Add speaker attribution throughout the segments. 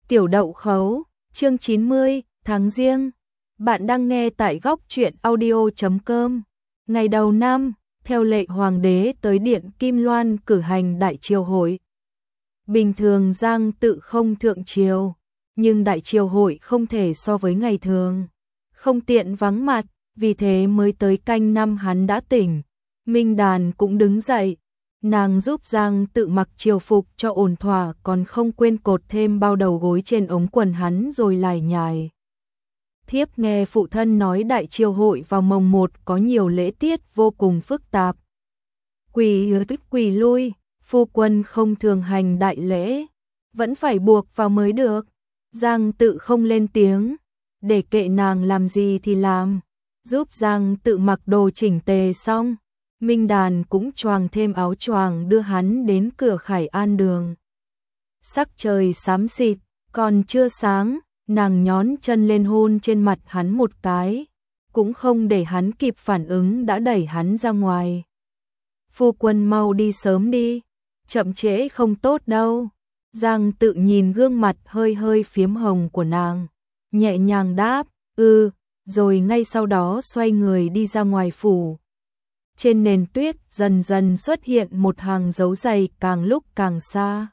Speaker 1: Tiểu đậu khấu, chương 90, tháng Giêng. Bạn đang nghe tại góc truyện audio.com. Ngày đầu năm, theo lệ hoàng đế tới điện Kim Loan cử hành đại triều hội. Bình thường Giang Tự không thượng triều, nhưng đại triều hội không thể so với ngày thường. Không tiện vắng mặt, vì thế mới tới canh năm hắn đã tỉnh. Minh Đàn cũng đứng dậy. Nàng giúp Giang Tự mặc triều phục cho ổn thỏa, còn không quên cột thêm bao đầu gối trên ống quần hắn rồi lải nhải. Thiếp nghe phụ thân nói đại triều hội vào mồng 1 có nhiều lễ tiết vô cùng phức tạp. Quỳ tức quỳ lui, phu quân không thường hành đại lễ, vẫn phải buộc vào mới được. Giang Tự không lên tiếng, để kệ nàng làm gì thì làm, giúp Giang Tự mặc đồ chỉnh tề xong. Minh Đàn cũng choàng thêm áo choàng đưa hắn đến cửa Khải An đường. Sắc trời xám xịt, còn chưa sáng, nàng nhón chân lên hôn trên mặt hắn một cái, cũng không để hắn kịp phản ứng đã đẩy hắn ra ngoài. Phu quân mau đi sớm đi, chậm trễ không tốt đâu. Giang Tự nhìn gương mặt hơi hơi phiếm hồng của nàng, nhẹ nhàng đáp, rồi ngay sau đó xoay người đi ra ngoài phủ. Trên nền tuyết dần dần xuất hiện một hàng dấu giày càng lúc càng xa.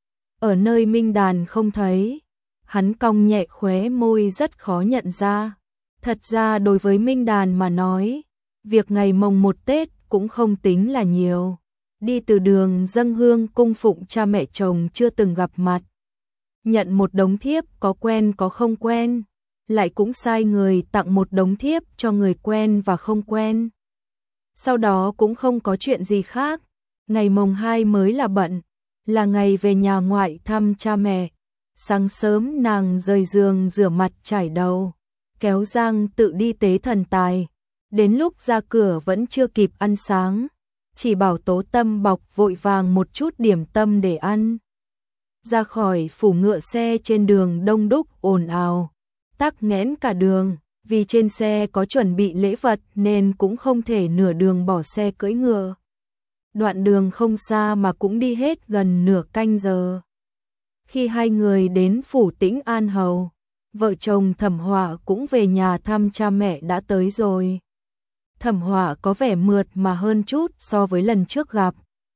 Speaker 1: Ở nơi Minh Đàn không thấy, hắn cong nhẹ khóe môi rất khó nhận ra. Thật ra đối với Minh Đàn mà nói, việc ngày mồng 1 Tết cũng không tính là nhiều. Đi từ đường dâng hương cung phụng cha mẹ chồng chưa từng gặp mặt. Nhận một đống thiếp có quen có không quen, lại cũng sai người tặng một đống thiếp cho người quen và không quen. Sau đó cũng không có chuyện gì khác, ngày mồng 2 mới là bận, là ngày về nhà ngoại thăm cha mẹ. Sáng sớm nàng rời giường rửa mặt chải đầu, kéo Giang Tự đi tế thần tài. Đến lúc ra cửa vẫn chưa kịp ăn sáng, chỉ bảo Tố Tâm bọc vội vàng một chút điểm tâm để ăn. Ra khỏi phủ ngựa xe trên đường đông đúc ồn ào, tắc nghẽn cả đường. Vì trên xe có chuẩn bị lễ vật nên cũng không thể nửa đường bỏ xe cưỡi ngựa. Đoạn đường không xa mà cũng đi hết gần nửa canh giờ. Khi hai người đến phủ Tĩnh An Hầu, vợ chồng Thẩm Họa cũng về nhà thăm cha mẹ đã tới rồi. Thẩm Họa có vẻ mượt mà hơn chút so với lần trước gặp.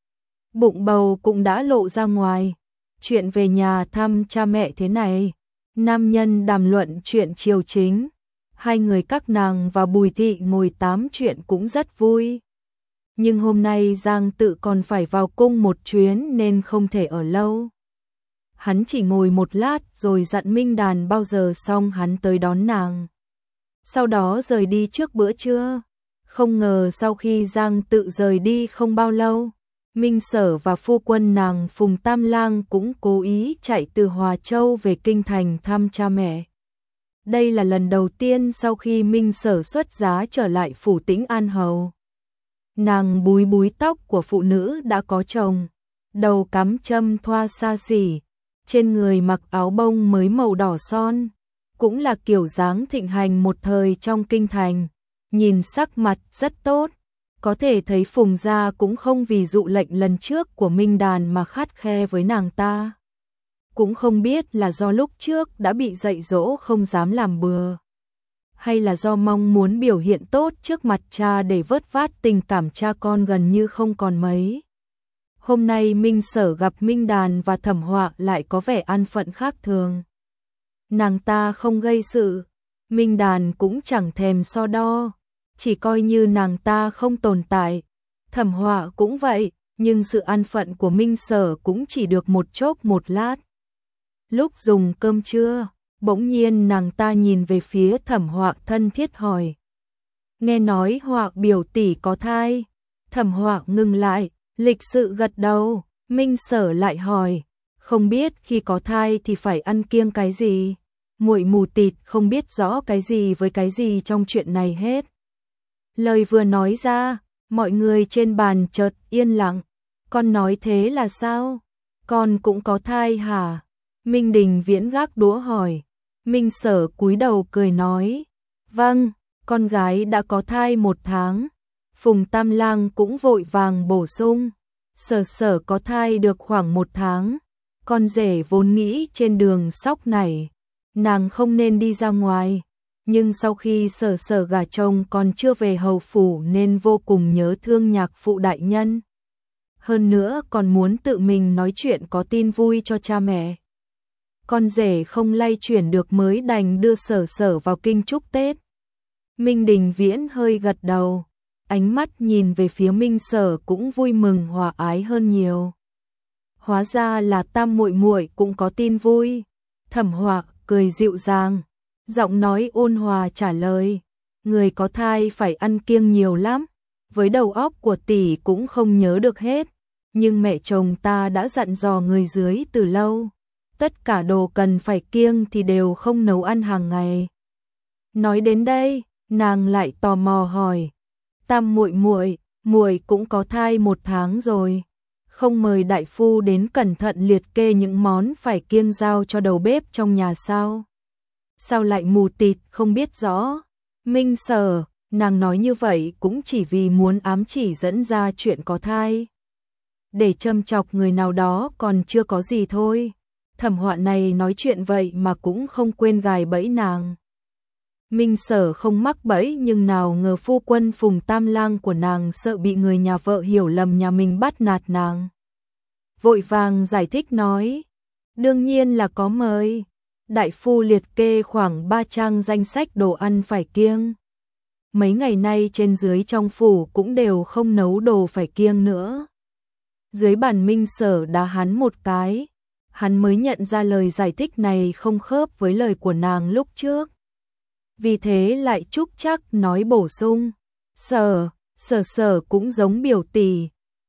Speaker 1: Bụng bầu cũng đã lộ ra ngoài. Chuyện về nhà thăm cha mẹ thế này, nam nhân đàm luận chuyện triều chính. Hai người các nàng và Bùi Thị ngồi tám chuyện cũng rất vui. Nhưng hôm nay Giang Tự còn phải vào cung một chuyến nên không thể ở lâu. Hắn chỉ ngồi một lát rồi dặn Minh Đàn bao giờ xong hắn tới đón nàng. Sau đó rời đi trước bữa trưa. Không ngờ sau khi Giang Tự rời đi không bao lâu, Minh Sở và phu quân nàng Phùng Tam Lang cũng cố ý chạy từ Hòa Châu về Kinh Thành thăm cha mẹ. Đây là lần đầu tiên sau khi Minh Sở xuất giá trở lại phủ Tĩnh An Hầu. Nàng búi búi tóc của phụ nữ đã có chồng, đầu cắm châm thoa xa xỉ, trên người mặc áo bông mới màu đỏ son, cũng là kiểu dáng thịnh hành một thời trong kinh thành, nhìn sắc mặt rất tốt, có thể thấy Phùng gia cũng không vì dụ lệnh lần trước của Minh Đàn mà khắt khe với nàng ta. Cũng không biết là do lúc trước đã bị dạy dỗ không dám làm bừa, hay là do mong muốn biểu hiện tốt trước mặt cha để vớt vát tình cảm cha con gần như không còn mấy. Hôm nay Minh Sở gặp Minh Đàn và Thẩm Họa lại có vẻ an phận khác thường. Nàng ta không gây sự, Minh Đàn cũng chẳng thèm so đo, chỉ coi như nàng ta không tồn tại. Thẩm Họa cũng vậy, nhưng sự an phận của Minh Sở cũng chỉ được một chốc một lát. Lúc dùng cơm trưa, bỗng nhiên nàng ta nhìn về phía Thẩm Họa thân thiết hỏi. Nghe nói Họa biểu tỷ có thai. Thẩm Họa ngừng lại, lịch sự gật đầu. Minh Sở lại hỏi, không biết khi có thai thì phải ăn kiêng cái gì? Muội mù tịt không biết rõ cái gì với cái gì trong chuyện này hết. Lời vừa nói ra, mọi người trên bàn chợt yên lặng. Con nói thế là sao? Con cũng có thai hả? Minh Đình Viễn gác đũa hỏi. Minh Sở cúi đầu cười nói, vâng, con gái đã có thai 1 tháng. Phùng Tam Lang cũng vội vàng bổ sung, Sở có thai được khoảng 1 tháng. Con rể vốn nghĩ trên đường sóc này, nàng không nên đi ra ngoài, nhưng sau khi Sở Sở gả chồng còn chưa về hầu phủ nên vô cùng nhớ thương nhạc phụ đại nhân. Hơn nữa còn muốn tự mình nói chuyện có tin vui cho cha mẹ. Con rể không lay chuyển được mới đành đưa Sở Sở vào kinh chúc Tết. Minh Đình Viễn hơi gật đầu, ánh mắt nhìn về phía Minh Sở cũng vui mừng hòa ái hơn nhiều. Hóa ra là Tam muội muội cũng có tin vui. Thẩm Họa cười dịu dàng, giọng nói ôn hòa trả lời, người có thai phải ăn kiêng nhiều lắm, với đầu óc của tỷ cũng không nhớ được hết, nhưng mẹ chồng ta đã dặn dò người dưới từ lâu, tất cả đồ cần phải kiêng thì đều không nấu ăn hàng ngày. Nói đến đây, nàng lại tò mò hỏi, Tam muội muội, muội cũng có thai 1 tháng rồi, không mời đại phu đến cẩn thận liệt kê những món phải kiêng giao cho đầu bếp trong nhà sao? Sao lại mù tịt không biết rõ? Minh Sở, nàng nói như vậy cũng chỉ vì muốn ám chỉ dẫn ra chuyện có thai, để châm chọc người nào đó còn chưa có gì thôi. Thẩm Họa này nói chuyện vậy mà cũng không quên gài bẫy nàng. Minh Sở không mắc bẫy nhưng nào ngờ phu quân Phùng Tam Lang của nàng sợ bị người nhà vợ hiểu lầm nhà mình bắt nạt nàng. Vội vàng giải thích nói, đương nhiên là có mời. Đại phu liệt kê khoảng 3 trang danh sách đồ ăn phải kiêng. Mấy ngày nay trên dưới trong phủ cũng đều không nấu đồ phải kiêng nữa. Dưới bàn Minh Sở đá hắn một cái, hắn mới nhận ra lời giải thích này không khớp với lời của nàng lúc trước. Vì thế lại chúc chắc nói bổ sung, Sở cũng giống biểu tỷ,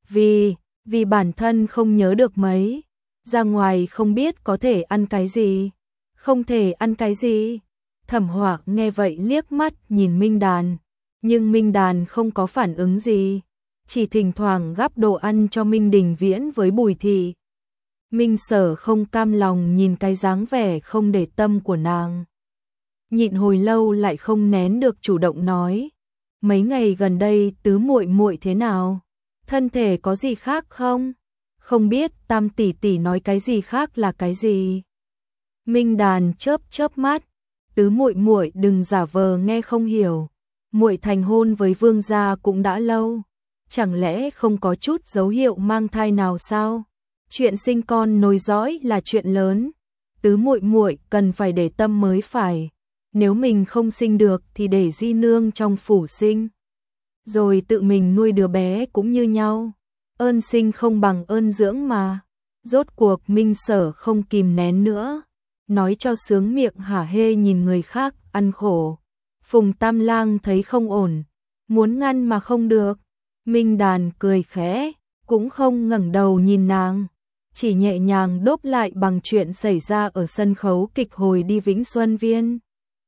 Speaker 1: vì bản thân không nhớ được mấy, ra ngoài không biết có thể ăn cái gì, không thể ăn cái gì. Thẩm Họa nghe vậy liếc mắt nhìn Minh Đàn, nhưng Minh Đàn không có phản ứng gì, chỉ thỉnh thoảng gắp đồ ăn cho Minh Đình Viễn với Bùi Thị. Minh Sở không cam lòng nhìn cái dáng vẻ không để tâm của nàng. Nhịn hồi lâu lại không nén được chủ động nói, mấy ngày gần đây tứ muội muội thế nào? Thân thể có gì khác không? Không biết Tam tỷ tỷ nói cái gì khác là cái gì? Minh Đàn chớp mắt, tứ muội muội đừng giả vờ nghe không hiểu. Muội thành hôn với vương gia cũng đã lâu, chẳng lẽ không có chút dấu hiệu mang thai nào sao? Chuyện sinh con nối dõi là chuyện lớn, tứ muội muội cần phải để tâm mới phải. Nếu mình không sinh được thì để di nương trong phủ sinh, rồi tự mình nuôi đứa bé cũng như nhau. Ơn sinh không bằng ơn dưỡng mà. Rốt cuộc Minh Sở không kìm nén nữa, nói cho sướng miệng hả hê nhìn người khác ăn khổ. Phùng Tam Lang thấy không ổn, muốn ngăn mà không được. Minh Đàn cười khẽ, cũng không ngẩng đầu nhìn nàng, chỉ nhẹ nhàng đốp lại bằng chuyện xảy ra ở sân khấu kịch hồi đi Vĩnh Xuân Viên.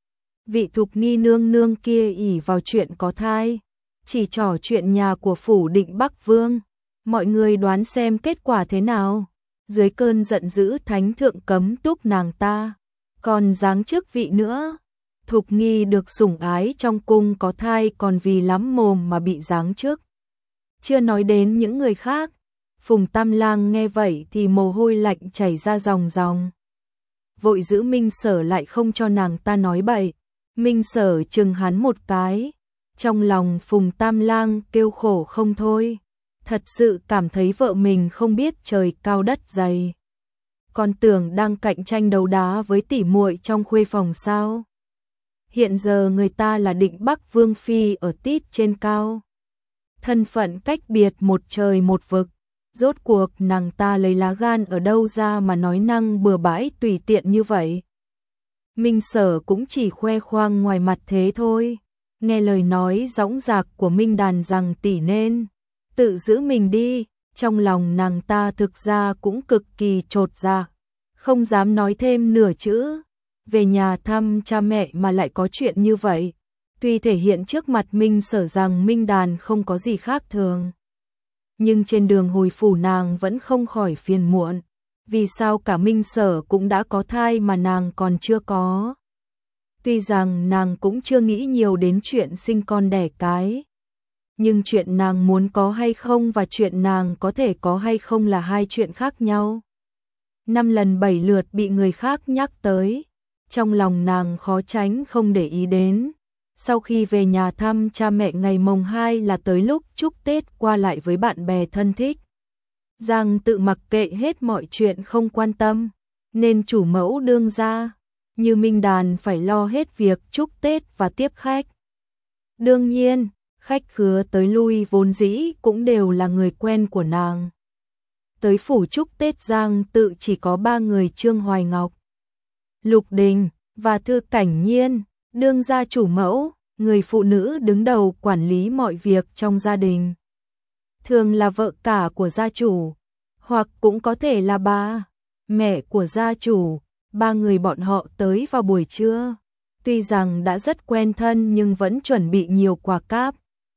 Speaker 1: Vị Thục Nghi nương nương kia ỷ vào chuyện có thai, chỉ trỏ chuyện nhà của phủ Định Bắc Vương. Mọi người đoán xem kết quả thế nào? Dưới cơn giận dữ thánh thượng cấm túc nàng ta, còn giáng chức vị nữa. Thục Nghi được sủng ái trong cung có thai còn vì lắm mồm mà bị giáng chức. Chưa nói đến những người khác. Phùng Tam Lang nghe vậy thì mồ hôi lạnh chảy ra ròng ròng. Vội giữ Minh Sở lại không cho nàng ta nói bậy. Minh Sở chừng hắn một cái. Trong lòng Phùng Tam Lang kêu khổ không thôi. Thật sự cảm thấy vợ mình không biết trời cao đất dày. Còn tưởng đang cạnh tranh đấu đá với tỷ muội trong khuê phòng sao. Hiện giờ người ta là Định Bắc Vương Phi ở tít trên cao. Thân phận cách biệt một trời một vực. Rốt cuộc nàng ta lấy lá gan ở đâu ra mà nói năng bừa bãi tùy tiện như vậy. Minh Sở cũng chỉ khoe khoang ngoài mặt thế thôi. Nghe lời nói dõng dạc của Minh Đàn rằng tỷ nên tự giữ mình đi, trong lòng nàng ta thực ra cũng cực kỳ chột dạ, không dám nói thêm nửa chữ. Về nhà thăm cha mẹ mà lại có chuyện như vậy, tuy thể hiện trước mặt Minh Sở rằng Minh Đàn không có gì khác thường, nhưng trên đường hồi phủ nàng vẫn không khỏi phiền muộn. Vì sao cả Minh Sở cũng đã có thai mà nàng còn chưa có? Tuy rằng nàng cũng chưa nghĩ nhiều đến chuyện sinh con đẻ cái, nhưng chuyện nàng muốn có hay không và chuyện nàng có thể có hay không là hai chuyện khác nhau. năm lần bảy lượt bị người khác nhắc tới, trong lòng nàng khó tránh không để ý đến. Sau khi về nhà thăm cha mẹ ngày mồng 2 là tới lúc chúc Tết qua lại với bạn bè thân thích. Giang tự mặc kệ hết mọi chuyện không quan tâm, nên chủ mẫu đương gia, như Minh Đàn phải lo hết việc chúc Tết và tiếp khách. Đương nhiên, khách khứa tới lui vốn dĩ cũng đều là người quen của nàng. Tới phủ chúc Tết Giang tự chỉ có 3 người: Trương Hoài Ngọc, Lục Đình và Thư Cảnh Nhiên, đương gia chủ mẫu, người phụ nữ đứng đầu quản lý mọi việc trong gia đình. Thường là vợ cả của gia chủ, hoặc cũng có thể là bà, mẹ của gia chủ. 3 người bọn họ tới vào buổi trưa. Tuy rằng đã rất quen thân nhưng vẫn chuẩn bị nhiều quà cáp.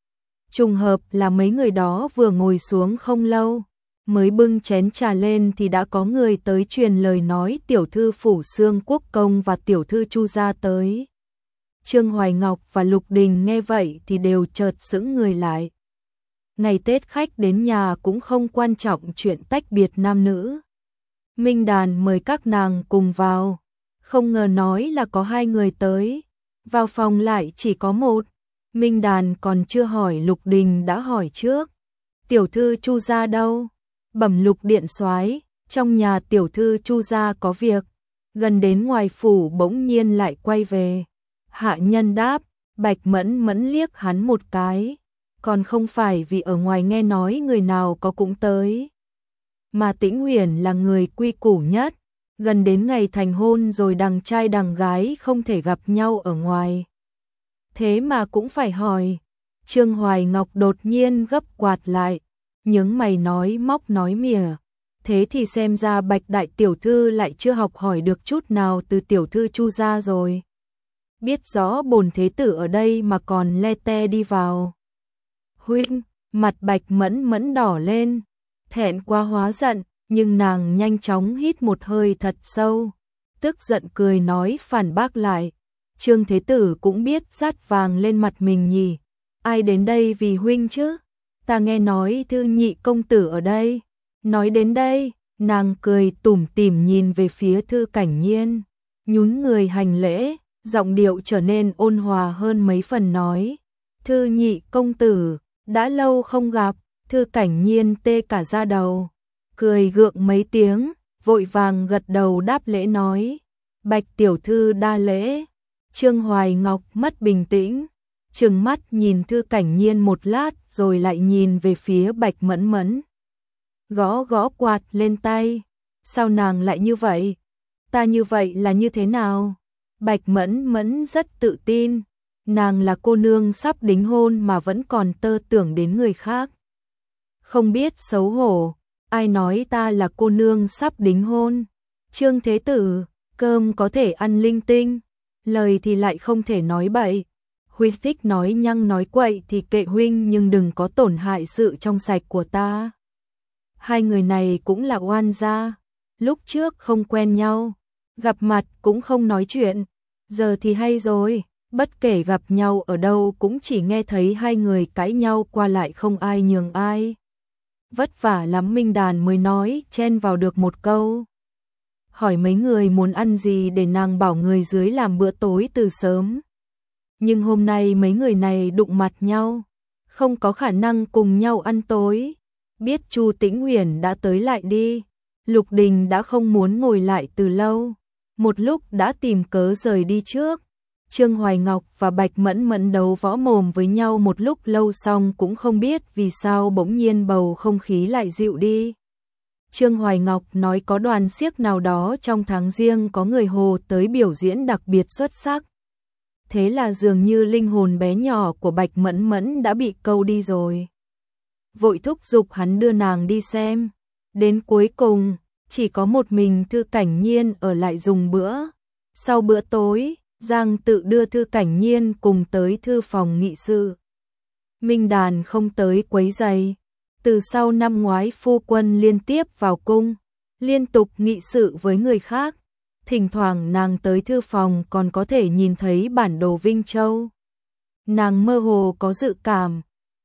Speaker 1: Trùng hợp là mấy người đó vừa ngồi xuống không lâu, mới bưng chén trà lên thì đã có người tới truyền lời nói tiểu thư phủ Xương Quốc Công và tiểu thư Chu gia tới. Trương Hoài Ngọc và Lục Đình nghe vậy thì đều chợt sững người lại. Ngày Tết khách đến nhà cũng không quan trọng chuyện tách biệt nam nữ. Minh Đàn mời các nàng cùng vào, không ngờ nói là có 2 người tới, vào phòng lại chỉ có 1. Minh Đàn còn chưa hỏi Lục Đình đã hỏi trước: tiểu thư Chu gia đâu? Bẩm Lục điện soái, trong nhà tiểu thư Chu gia có việc. Gần đến ngoài phủ bỗng nhiên lại quay về. Hạ nhân đáp. Bạch Mẫn Mẫn liếc hắn một cái, còn không phải vì ở ngoài nghe nói người nào có cũng tới, mà Tĩnh Huyền là người quy củ nhất, gần đến ngày thành hôn rồi đằng trai đằng gái không thể gặp nhau ở ngoài. Thế mà cũng phải hỏi. Trương Hoài Ngọc đột nhiên gấp quạt lại, nhướng mày nói móc nói mỉa. Thế thì xem ra Bạch đại tiểu thư lại chưa học hỏi được chút nào từ tiểu thư Chu gia rồi. Biết rõ bổn thế tử ở đây mà còn le te đi vào. Huynh, mặt Bạch Mẫn Mẫn đỏ lên, thẹn quá hóa giận, nhưng nàng nhanh chóng hít một hơi thật sâu, tức giận cười nói phản bác lại. Trương thế tử cũng biết dát vàng lên mặt mình nhỉ, ai đến đây vì huynh chứ? Ta nghe nói Thư nhị công tử ở đây. Nói đến đây, nàng cười tủm tỉm nhìn về phía Thư Cảnh Nhiên, nhún người hành lễ, giọng điệu trở nên ôn hòa hơn mấy phần nói: Thư nhị công tử, đã lâu không gặp. Thư Cảnh Nhiên tê cả da đầu, cười gượng mấy tiếng, vội vàng gật đầu đáp lễ nói: Bạch tiểu thư đa lễ. Trương Hoài Ngọc mất bình tĩnh, trừng mắt nhìn Thư Cảnh Nhiên một lát rồi lại nhìn về phía Bạch Mẫn Mẫn. Gõ gõ quạt lên tay. Sao nàng lại như vậy? Ta như vậy là như thế nào? Bạch Mẫn Mẫn rất tự tin, nàng là cô nương sắp đính hôn mà vẫn còn tơ tưởng đến người khác. Không biết xấu hổ, ai nói ta là cô nương sắp đính hôn? Trương thế tử, cơm có thể ăn linh tinh, lời thì lại không thể nói bậy. Huynh thích nói nhăng nói quậy thì kệ huynh, nhưng đừng có tổn hại sự trong sạch của ta. 2 người này cũng là oan gia, lúc trước không quen nhau, gặp mặt cũng không nói chuyện, giờ thì hay rồi, bất kể gặp nhau ở đâu cũng chỉ nghe thấy 2 người cãi nhau qua lại không ai nhường ai. Vất vả lắm Minh Đàn mới nói chen vào được một câu. Hỏi mấy người muốn ăn gì để nàng bảo người dưới làm bữa tối từ sớm. Nhưng hôm nay mấy người này đụng mặt nhau, không có khả năng cùng nhau ăn tối. Biết Chu Tĩnh Huyền đã tới lại đi, Lục Đình đã không muốn ngồi lại từ lâu, một lúc đã tìm cớ rời đi trước. Trương Hoài Ngọc và Bạch Mẫn Mẫn đấu võ mồm với nhau một lúc lâu xong cũng không biết vì sao bỗng nhiên bầu không khí lại dịu đi. Trương Hoài Ngọc nói có đoàn xiếc nào đó trong tháng Giêng có người Hồ tới biểu diễn đặc biệt xuất sắc. Thế là dường như linh hồn bé nhỏ của Bạch Mẫn Mẫn đã bị câu đi rồi. Vội thúc giục hắn đưa nàng đi xem. Đến cuối cùng, chỉ có một mình Thư Cảnh Nhiên ở lại dùng bữa. Sau bữa tối, Giang tự đưa Thư Cảnh Nhiên cùng tới thư phòng nghị sự. Minh Đàn không tới quấy rầy. Từ sau năm ngoái phu quân liên tiếp vào cung, liên tục nghị sự với người khác. Thỉnh thoảng nàng tới thư phòng còn có thể nhìn thấy bản đồ Vinh Châu. Nàng mơ hồ có dự cảm,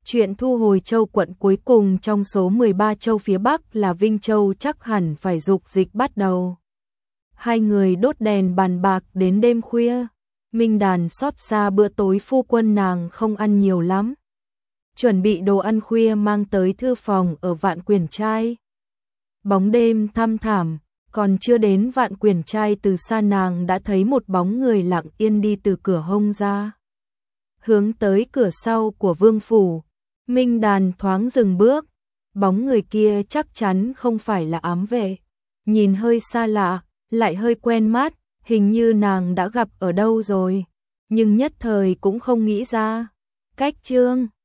Speaker 1: Chuyện thu hồi châu quận cuối cùng trong số 13 châu phía Bắc là Vinh Châu chắc hẳn phải dục dịch bắt đầu. Hai người đốt đèn bàn bạc đến đêm khuya. Minh Đàn xót xa bữa tối phu quân nàng không ăn nhiều lắm. Chuẩn bị đồ ăn khuya mang tới thư phòng ở Vạn Quyển Trai. Bóng đêm thăm thẳm, còn chưa đến Vạn Quyển Trai từ xa nàng đã thấy một bóng người lặng yên đi từ cửa hông ra. Hướng tới cửa sau của vương phủ, Minh Đàn thoáng dừng bước, bóng người kia chắc chắn không phải là ám vệ. Nhìn hơi xa lạ, lại hơi quen mắt, hình như nàng đã gặp ở đâu rồi, nhưng nhất thời cũng không nghĩ ra. Cách chương